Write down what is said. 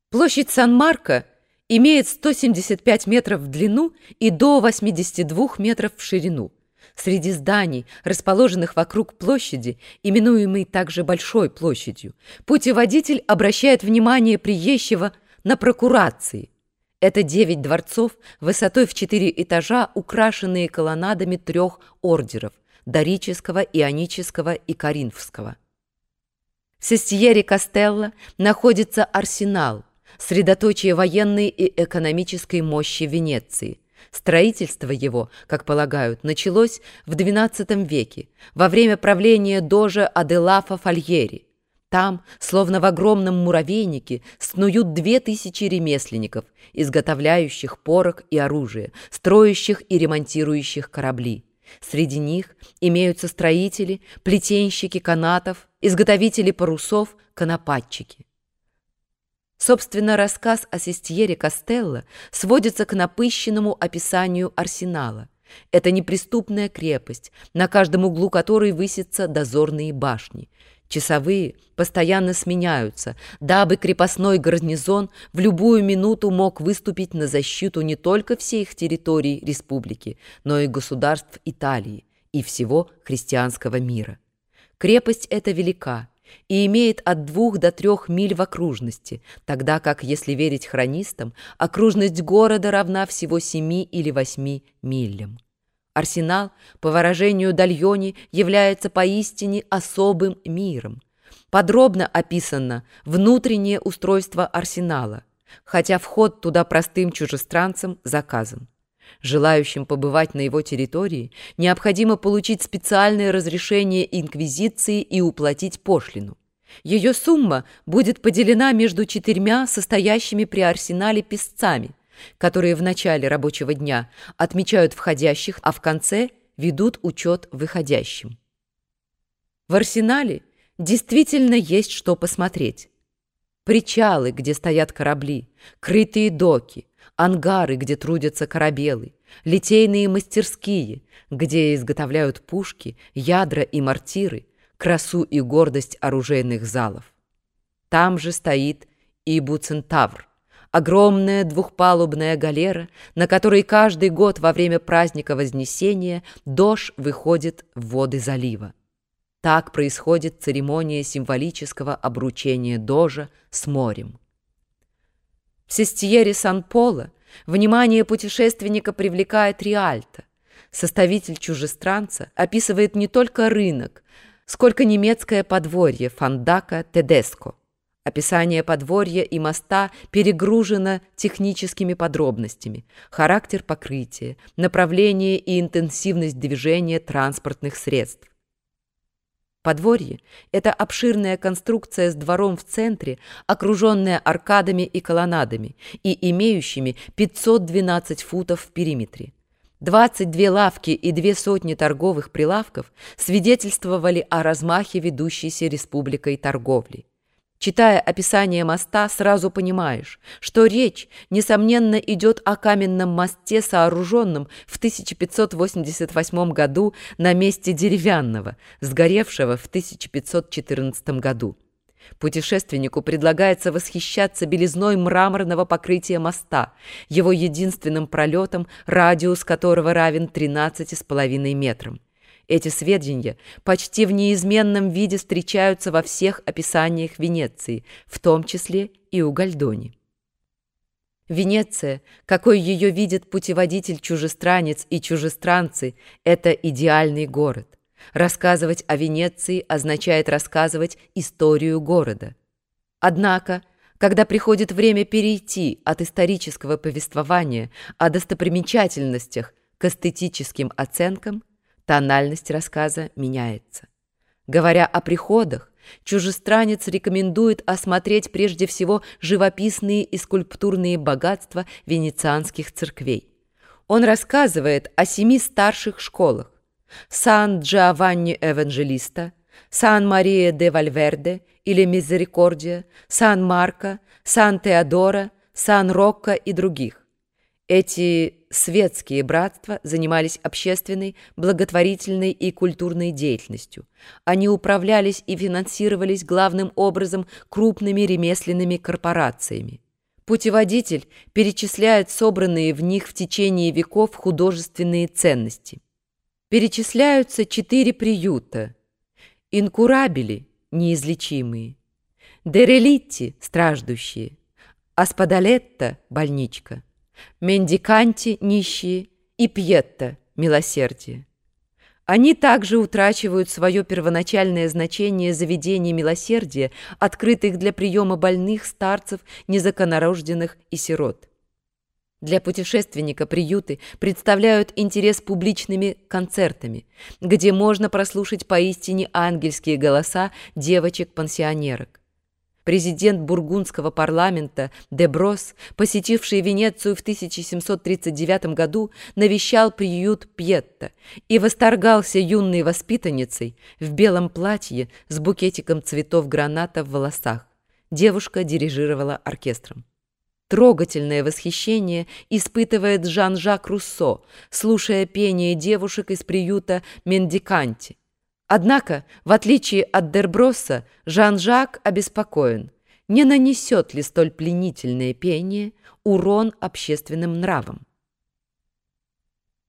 Площадь Сан-Марко имеет 175 метров в длину и до 82 метров в ширину. Среди зданий, расположенных вокруг площади, именуемой также Большой площадью, путеводитель обращает внимание приезжего на прокурации. Это 9 дворцов высотой в 4 этажа, украшенные колоннадами 3 ордеров – дорического, ионического и коринфского. В Сестьере-Кастелло находится арсенал, средоточие военной и экономической мощи Венеции. Строительство его, как полагают, началось в XII веке, во время правления дожа Аделафа Фальери. Там, словно в огромном муравейнике, снуют 2000 ремесленников, изготовляющих порох и оружие, строящих и ремонтирующих корабли. Среди них имеются строители, плетенщики канатов, изготовители парусов, конопатчики. Собственно, рассказ о Сестьере-Кастелло сводится к напыщенному описанию арсенала. Это неприступная крепость, на каждом углу которой высятся дозорные башни. Часовые постоянно сменяются, дабы крепостной гарнизон в любую минуту мог выступить на защиту не только всех территорий республики, но и государств Италии и всего христианского мира. Крепость эта велика и имеет от 2 до 3 миль в окружности, тогда как, если верить хронистам, окружность города равна всего 7 или 8 милям. Арсенал, по выражению Дальони, является поистине особым миром. Подробно описано внутреннее устройство арсенала, хотя вход туда простым чужестранцам заказан. Желающим побывать на его территории необходимо получить специальное разрешение инквизиции и уплатить пошлину. Ее сумма будет поделена между 4 состоящими при арсенале писцами, которые в начале рабочего дня отмечают входящих, а в конце ведут учет выходящим. В арсенале действительно есть что посмотреть. Причалы, где стоят корабли, крытые доки, ангары, где трудятся корабелы, литейные мастерские, где изготовляют пушки, ядра и мортиры, красу и гордость оружейных залов. Там же стоит и Буцентавр, огромная двухпалубная галера, на которой каждый год во время праздника Вознесения дож выходит в воды залива. Так происходит церемония символического обручения дожа с морем. В Сестьере-Сан-Поло внимание путешественника привлекает Риальто. Составитель чужестранца описывает не только рынок, сколько немецкое подворье Фондака Тедеско. Описание подворья и моста перегружено техническими подробностями, характер покрытия, направление и интенсивность движения транспортных средств. Подворье – это обширная конструкция с двором в центре, окруженная аркадами и колоннадами и имеющими 512 футов в периметре. 22 лавки и 200 торговых прилавков свидетельствовали о размахе ведущейся республикой торговли. Читая описание моста, сразу понимаешь, что речь, несомненно, идет о каменном мосте, сооруженном в 1588 году на месте деревянного, сгоревшего в 1514 году. Путешественнику предлагается восхищаться белизной мраморного покрытия моста, его единственным пролетом, радиус которого равен 13,5 метрам. Эти сведения почти в неизменном виде встречаются во всех описаниях Венеции, в том числе и у Гальдони. Венеция, какой ее видит путеводитель-чужестранец и чужестранцы, это идеальный город. Рассказывать о Венеции означает рассказывать историю города. Однако, когда приходит время перейти от исторического повествования о достопримечательностях к эстетическим оценкам, тональность рассказа меняется. Говоря о приходах, чужестранец рекомендует осмотреть прежде всего живописные и скульптурные богатства венецианских церквей. Он рассказывает о 7 старших школах: Сан-Джованни-Эванжелиста, Сан-Мария-де-Вальверде или Мизерикордия, Сан-Марко, Сан-Теодора, Сан-Рокко и других. Эти светские братства занимались общественной, благотворительной и культурной деятельностью. Они управлялись и финансировались главным образом крупными ремесленными корпорациями. Путеводитель перечисляет собранные в них в течение веков художественные ценности. Перечисляются 4 приюта: инкурабили – неизлечимые, дерелитти – страждущие, аспадалетта – больничка, мендиканти – нищие и пьетта – милосердие. Они также утрачивают свое первоначальное значение заведений милосердия, открытых для приема больных, старцев, незаконнорожденных и сирот. Для путешественника приюты представляют интерес публичными концертами, где можно прослушать поистине ангельские голоса девочек-пансионерок. Президент бургундского парламента де Брос, посетивший Венецию в 1739 году, навещал приют Пьетта и восторгался юной воспитанницей в белом платье с букетиком цветов граната в волосах. Девушка дирижировала оркестром. Трогательное восхищение испытывает Жан-Жак Руссо, слушая пение девушек из приюта Мендиканти. Однако, в отличие от Дерброса, Жан-Жак обеспокоен, не нанесет ли столь пленительное пение урон общественным нравам.